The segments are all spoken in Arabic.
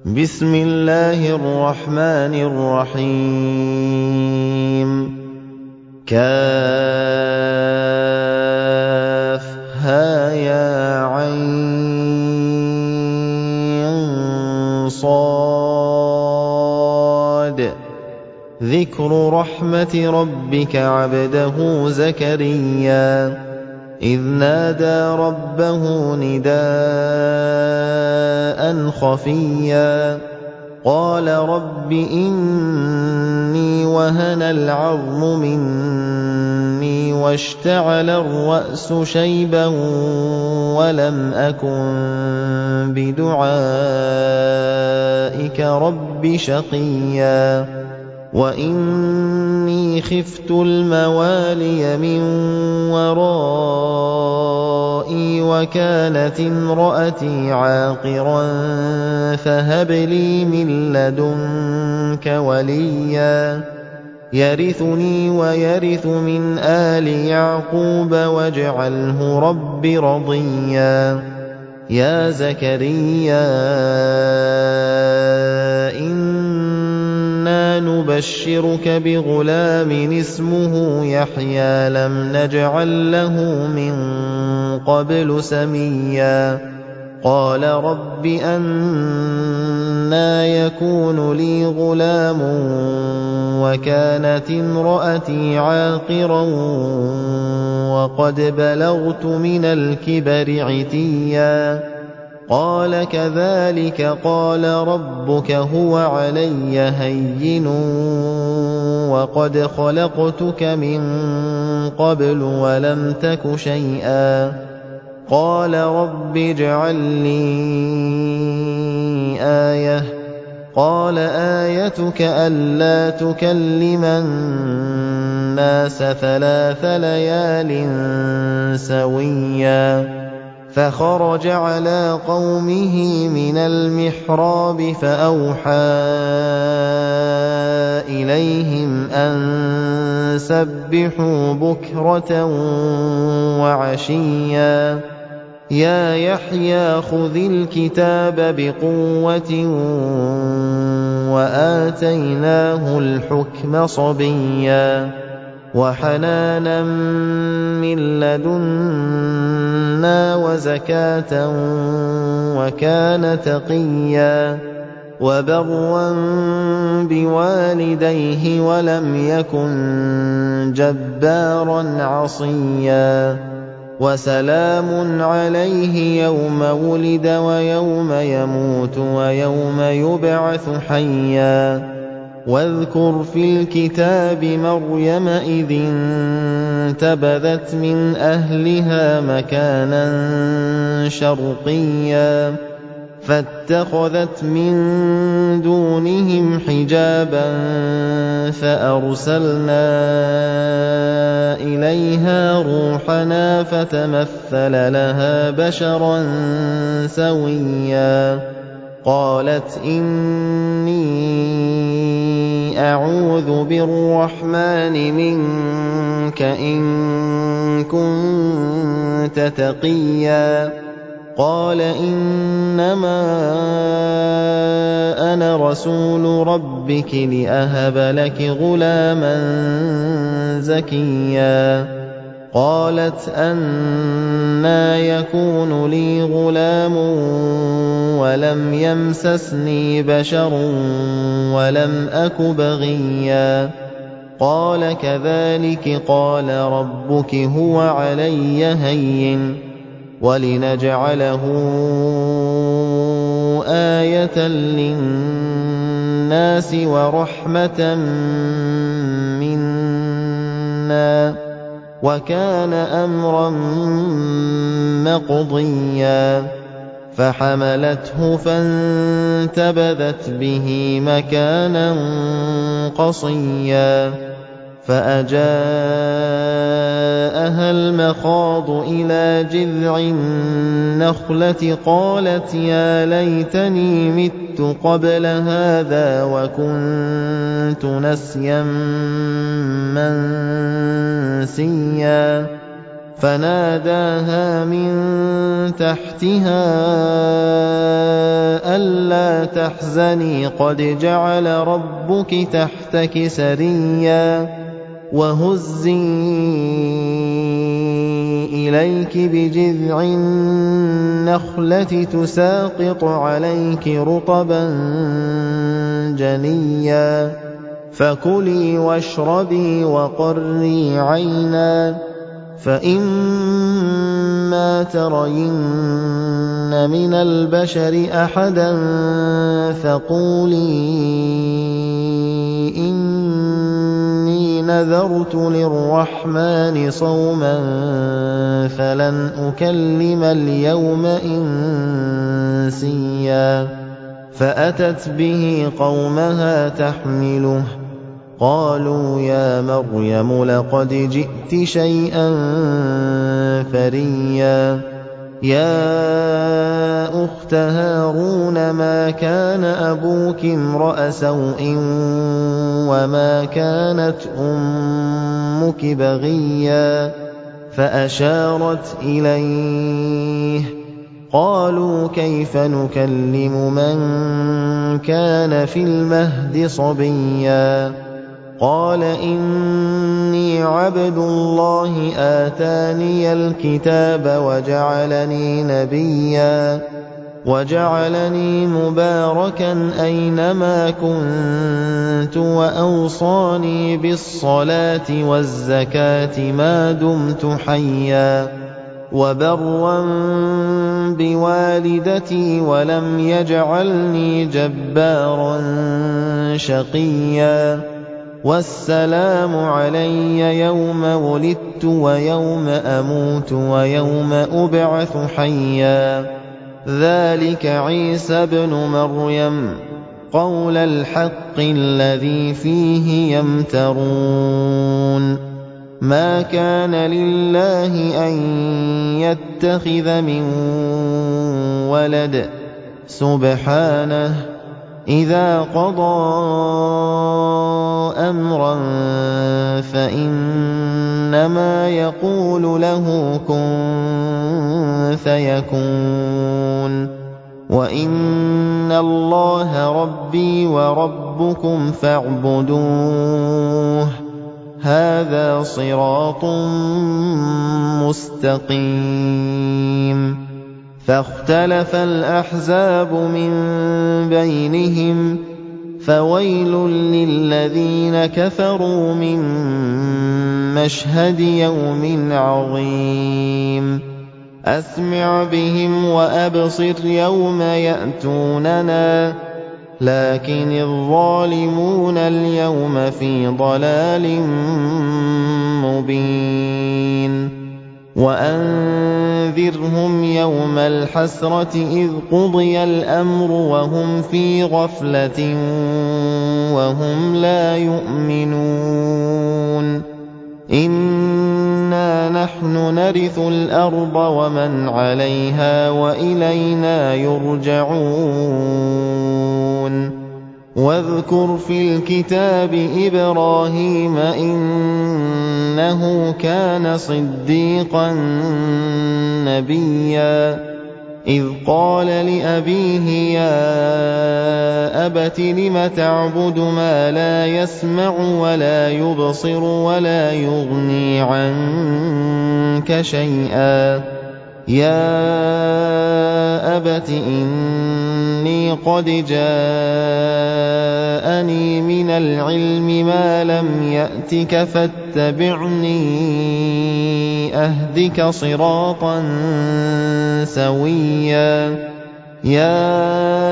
بسم الله الرحمن الرحيم كافها صاد ذكر رحمة ربك عبده زكريا إذ نادى ربه نداء خفيا قال رب إني وهن العظم مني واشتعل الرأس شيبا ولم أكن بدعائك رب شقيا وإني خفت الموالي من ورائي وكانت امرأتي عاقرا فهب لي من لدنك وليا يرثني ويرث من آل يعقوب واجعله رب رضيا يا زكريا إنا نبشرك بغلام اسمه يحيى لم نجعل له من قبل سميا قال رب أنى يكون لي غلام وكانت امرأتي عاقرا وقد بلغت من الكبر عتيا قال كذلك قال ربك هو علي هين وقد خلقتك من قبل ولم تك شيئا قال رب اجعل لي آية قال آيتك ألا تكلم الناس 3 ليال سويا فخرج على قومه من المحراب فأوحى إليهم أن سبحوا بكرة وعشيا يا يحيى خذ الكتاب بقوة وآتيناه الحكم صبيا وحنانا من لدنا وزكاة وكان تقيا وبرا بوالديه ولم يكن جبارا عصيا وسلام عليه يوم ولد ويوم يموت ويوم يبعث حيا واذكر في الكتاب مريم إذ انتبذت من أهلها مكانا شرقيا فاتخذت من دونهم حجابا فأرسلنا إليها روحنا فتمثل لها بشرا سويا قالت إني أعوذ بالرحمن منك إن كنت تقيا قال إنما أنا رسول ربك لأهب لك غلاما زكيا قالت أنى يكون لي غلام ولم يمسسني بشر ولم أك بغيا قال كذلك قال ربك هو علي هين ولنجعله آية للناس ورحمة منا وكان أمرا مقضيا فحملته فانتبذت به مكانا قصيا فأجاءها المخاض إلى جذع النخلة قالت يا ليتني مت قبل هذا وكنت نسيا منسيا فناداها من تحتها ألا تحزني قد جعل ربك تحتك سريا وهزي إليك بجذع النخلة تساقط عليك رطبا جنيا فكلي واشربي وقري عينا فإما ترين من البشر أحدا فقولي إني نذرت للرحمن صوما فلن أكلم اليوم إنسيا فأتت به قومها تحمله قالوا يا مريم لقد جئت شيئا فريا يا أخت هارون ما كان أبوك امرأ سوء وما كانت أمك بغيا فأشارت إليه قالوا كيف نكلم من كان في المهد صبيا قال إني عبد الله آتاني الكتاب وجعلني نبيا وجعلني مباركا أينما كنت وأوصاني بالصلاة والزكاة ما دمت حيا وبرا بوالدتي ولم يجعلني جبارا شقيا والسلام علي يوم ولدت ويوم أموت ويوم أبعث حيا ذلك عيسى ابن مريم قول الحق الذي فيه يمترون ما كان لله أن يتخذ من ولد سبحانه إذا قضى أمرا فإنما يقول له كن فيكون وإن الله ربي وربكم فاعبدوه هذا صراط مستقيم فاختلف الأحزاب من بينهم فويل للذين كفروا من مشهد يوم عظيم أسمع بهم وأبصر يوم يأتوننا لكن الظالمون اليوم في ضلال مبين وأنذرهم يوم الحسرة إذ قضي الأمر وهم في غفلة وهم لا يؤمنون إنا نحن نرث الأرض ومن عليها وإلينا يرجعون واذكر في الكتاب إبراهيم إنه كان صديقا نبيا إذ قال لأبيه يا أبت لم تعبد ما لا يسمع ولا يبصر ولا يغني عنك شيئا يا أبت إني قد جاءني من العلم ما لم يأتك فاتبعني أهدك صراطا سويا يا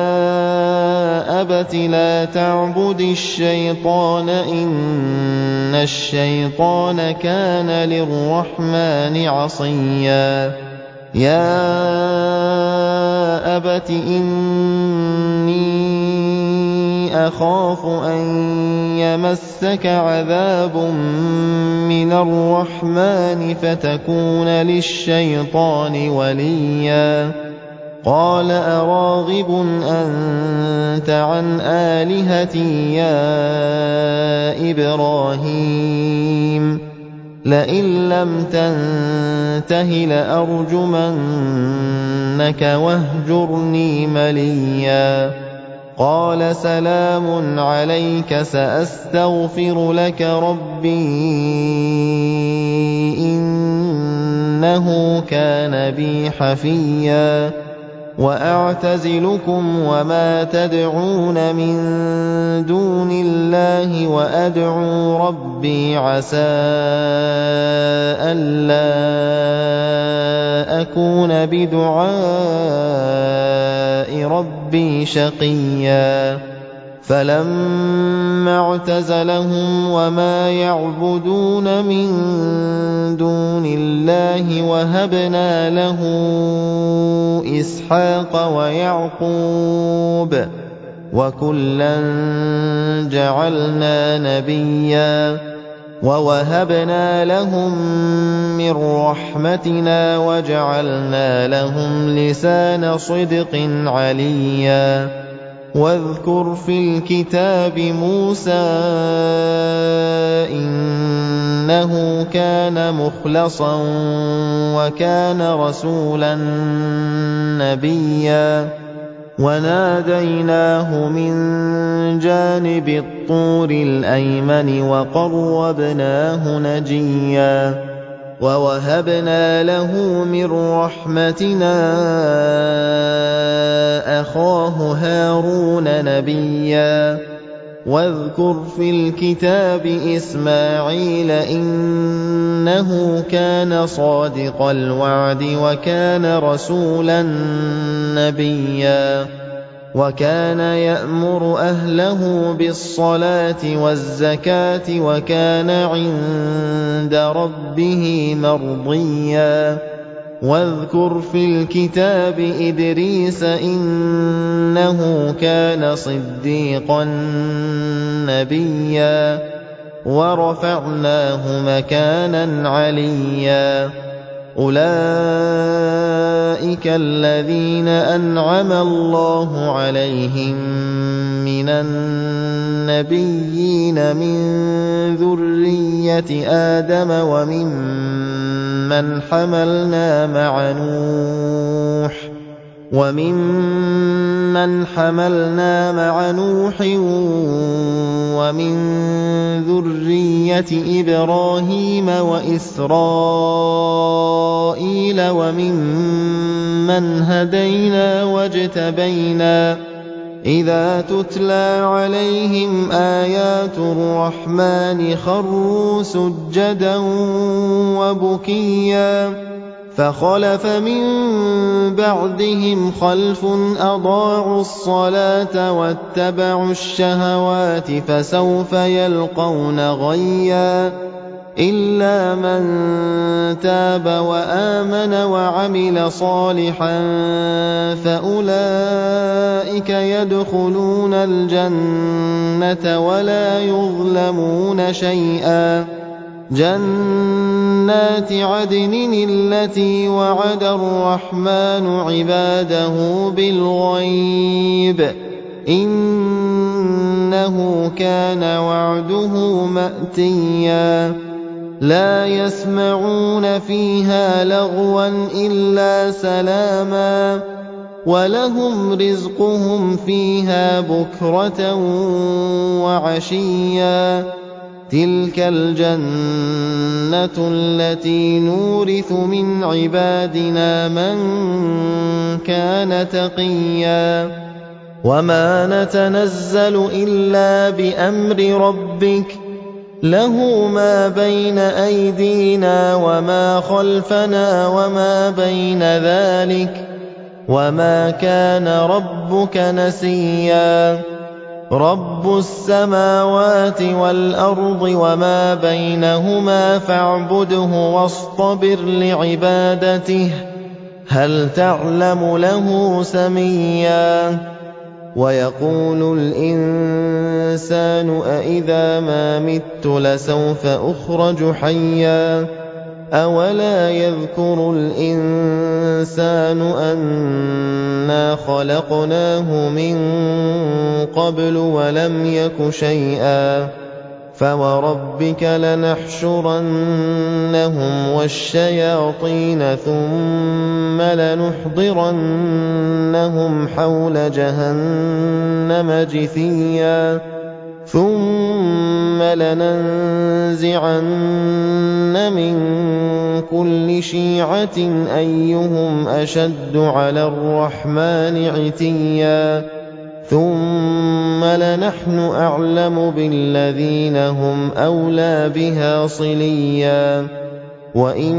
أبت لا تعبد الشيطان إن الشيطان كان للرحمن عصيا يا أبت إني أخاف أن يمسك عذاب من الرحمن فتكون للشيطان وليا قال أراغب أنت عن آلهتي يا إبراهيم لئن لم تنته لأرجمنك واهجرني مليا قال سلام عليك سأستغفر لك ربي إنه كان بي حفيا وأعتزلكم وما تدعون من دون الله وأدعو ربي عسى ألا أكون بدعاء ربي شقيا فلما اعتزلهم وما يعبدون من دون الله وهبنا له إسحاق ويعقوب وكلا جعلنا نبيا ووهبنا لهم من رحمتنا وجعلنا لهم لسان صدق عليا واذكر في الكتاب موسى إنه كان مخلصا وكان رسولا نبيا وناديناه من جانب الطور الأيمن وقربناه نجيا ووهبنا له من رحمتنا أخاه هارون نبيا واذكر في الكتاب إسماعيل إنه كان صادق الوعد وكان رسولا نبيا وكان يأمر أهله بالصلاة والزكاة وكان عند ربه مرضيا واذكر في الكتاب إدريس إنه كان صديقا نبيا ورفعناه مكانا عليا أولئك الذين أنعم الله عليهم من النبيين من ذرية آدم وممن حملنا مع نوح ومن ذرية إبراهيم وإسرائيل وممن هدينا واجتبينا إذا تتلى عليهم آيات الرحمن خروا سجدا وبكيا فخلف من بعدهم خلف أضاعوا الصلاة واتبعوا الشهوات فسوف يلقون غيا إلا من تاب وآمن وعمل صالحا فأولئك يدخلون الجنة ولا يظلمون شيئا جنات عدن التي وعد الرحمن عباده بالغيب إنه كان وعده مأتيا لا يسمعون فيها لغوا إلا سلاما ولهم رزقهم فيها بكرة وعشيا تلك الجنة التي نورث من عبادنا من كان تقيا وما نتنزل إلا بأمر ربك له ما بين أيدينا وما خلفنا وما بين ذلك وما كان ربك نسيا رب السماوات والأرض وما بينهما فاعبده واصطبر لعبادته هل تعلم له سميا ويقول الإنسان أإذا ما مت لسوف أخرج حيا أولا يذكر الإنسان أنا خلقناه من قبل ولم يك شيئا فَوَرَبِّكَ لَنَحْشُرَنَّهُمْ وَالشَّيَاطِينَ ثُمَّ لَنُحْضِرَنَّهُمْ حَوْلَ جَهَنَّمَ جِثِيًّا ثُمَّ لَنَنزِعَنَّ مِن كُلِّ شِيعَةٍ أَيُّهُمْ أَشَدُّ عَلَى الرَّحْمَٰنِ عِتِيًّا ثُمَّ لَنَحْنُ أَعْلَمُ بِالَّذِينَ هُمْ أَوْلَىٰ بِهَا صِلِيًّا وَإِن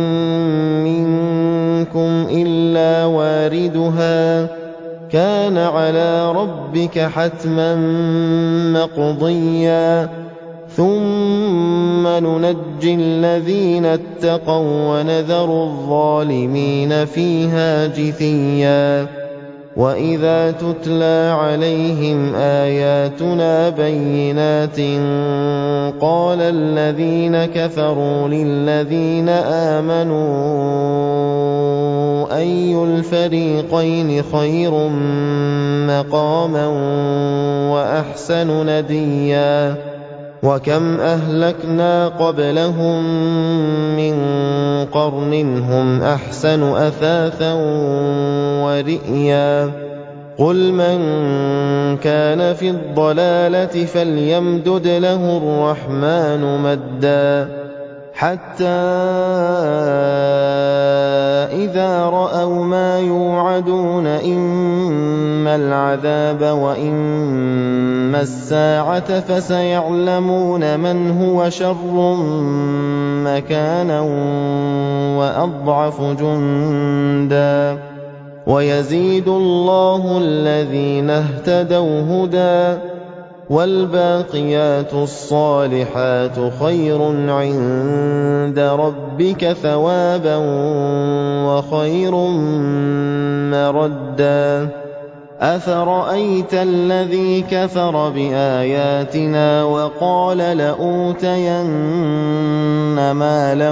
مِّنكُمْ إِلَّا وَارِدُهَا كَانَ عَلَىٰ رَبِّكَ حَتْمًا مَّقْضِيًّا ثُمَّ نُنَجِّي الَّذِينَ اتَّقَوا وَّنَذَرُ الظَّالِمِينَ فِيهَا جِثِيًّا وَإِذَا تُتْلَىٰ عَلَيْهِمْ آيَاتُنَا بَيِّنَاتٍ قَالَ الَّذِينَ كَفَرُوا لِلَّذِينَ آمَنُوا أَيُّ الْفَرِيقَيْنِ خَيْرٌ مَّقَامًا وَأَحْسَنُ نَدِيًّا وَكَمْ أَهْلَكْنَا قَبْلَهُم مِّن قَرْنٍ هُمْ أَحْسَنُ أَثَاثًا وَرِئْيًا قُلْ مَن كَانَ فِي الضَّلَالَةِ فَلْيَمْدُدْ لَهُ الرَّحْمَٰنُ مَدًّا حَتَّىٰ إِذَا رَأَوْا مَا يُوعَدُونَ إِمَّا الْعَذَابَ وَإِمَّا السَّاعَةَ فَسَيَعْلَمُونَ مَنْ هُوَ شَرٌّ مَّكَانًا وَأَضْعَفُ جُندًا وَيَزِيدُ اللَّهُ الَّذِينَ اهْتَدَوْا هُدًى وَالْبَاقِيَاتُ الصَّالِحَاتُ خَيْرٌ عِندَ رَبِّكَ ثَوَابًا وَخَيْرٌ مَّرَدًّا أَفَرَأَيْتَ الَّذِي كَفَرَ بِآيَاتِنَا وَقَالَ لَأُوتَيَنَّ مَالًا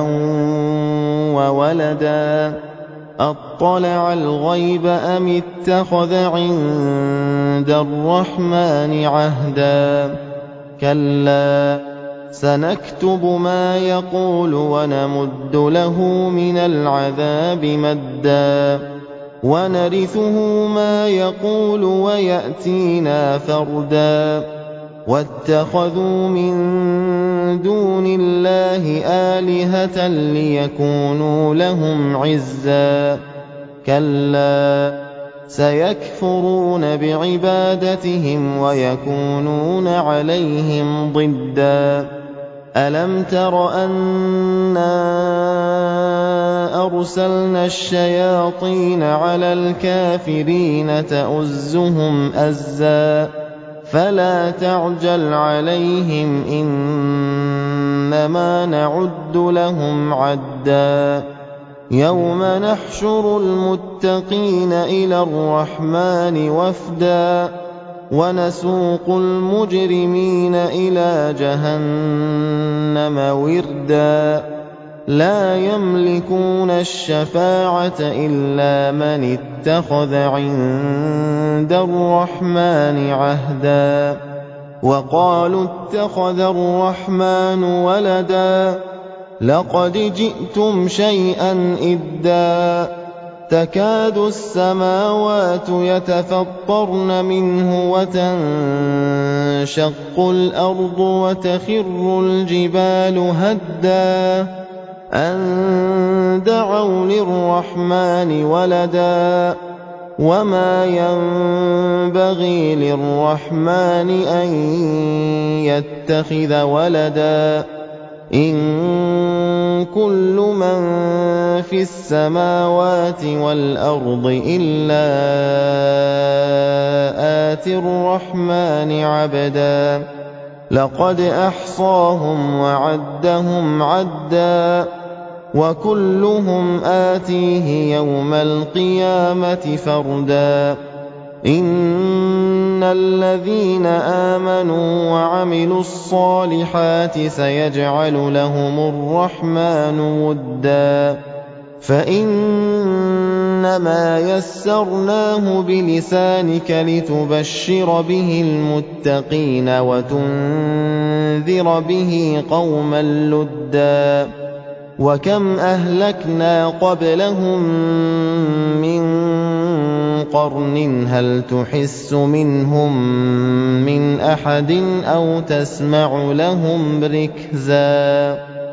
وَوَلَدًا أَطَّلَعَ الْغَيْبَ أَمِ اتَّخَذَ عِندَ الرَّحْمَٰنِ عَهْدًا كَلَّا سَنَكْتُبُ مَا يَقُولُ وَنَمُدُّ لَهُ مِنَ الْعَذَابِ مَدًّا وَنَرِثُهُ مَا يَقُولُ وَيَأْتِينَا فَرْدًا وَاتَّخَذُوا مِن دُونِ اللَّهِ آلِهَةً لِّيَكُونُوا لَهُمْ عِزًّا كَلَّا سَيَكْفُرُونَ بِعِبَادَتِهِمْ وَيَكُونُونَ عَلَيْهِمْ ضِدًّا أَلَمْ تَرَ أَنَّا أَرْسَلْنَا الشَّيَاطِينَ عَلَى الْكَافِرِينَ تَؤُزُّهُمْ أَزًّا فَلَا تَعْجَلْ عَلَيْهِمْ إِنَّمَا نَعُدُّ لَهُمْ عَدًّا يَوْمَ نَحْشُرُ الْمُتَّقِينَ إِلَى الرَّحْمَٰنِ وَفْدًا وَنَسُوقُ الْمُجْرِمِينَ إِلَىٰ جَهَنَّمَ وِرْدًا لَّا يَمْلِكُونَ الشَّفَاعَةَ إِلَّا مَنِ اتَّخَذَ عِندَ الرَّحْمَٰنِ عَهْدًا وَقَالُوا اتَّخَذَ الرَّحْمَٰنُ وَلَدًا لَّقَدْ جِئْتُمْ شَيْئًا إِدًّا تَكَادُ السَّمَاوَاتُ يَتَفَطَّرْنَ مِنْهُ وَتَنشَقُّ الْأَرْضُ وَتَخِرُّ الْجِبَالُ هَدًّا أَن دَعَوْا لِلرَّحْمَٰنِ وَلَدًا وَمَا يَنبَغِي لِلرَّحْمَٰنِ أَن يَتَّخِذَ وَلَدًا إِن كُلُّ مَن فِي السَّمَاوَاتِ وَالْأَرْضِ إِلَّا آتِي الرَّحْمَٰنِ عَبْدًا لَّقَدْ أَحْصَاهُمْ وَعَدَّهُمْ عَدًّا وَكُلُّهُمْ آتِيهِ يَوْمَ الْقِيَامَةِ فَرْدًا إِنَّ الَّذِينَ آمَنُوا وَعَمِلُوا الصَّالِحَاتِ سَيَجْعَلُ لَهُمُ الرَّحْمَٰنُ وُدًّا فَإِنَّ إِنَّمَا يَسَّرْنَاهُ بِلِسَانِكَ لِتُبَشِّرَ بِهِ الْمُتَّقِينَ وَتُنذِرَ بِهِ قَوْمًا لُّدًّا وَكَمْ أَهْلَكْنَا قَبْلَهُم مِّن قَرْنٍ هَلْ تُحِسُّ مِنْهُم مِّنْ أَحَدٍ أَوْ تَسْمَعُ لَهُمْ رِكْزًا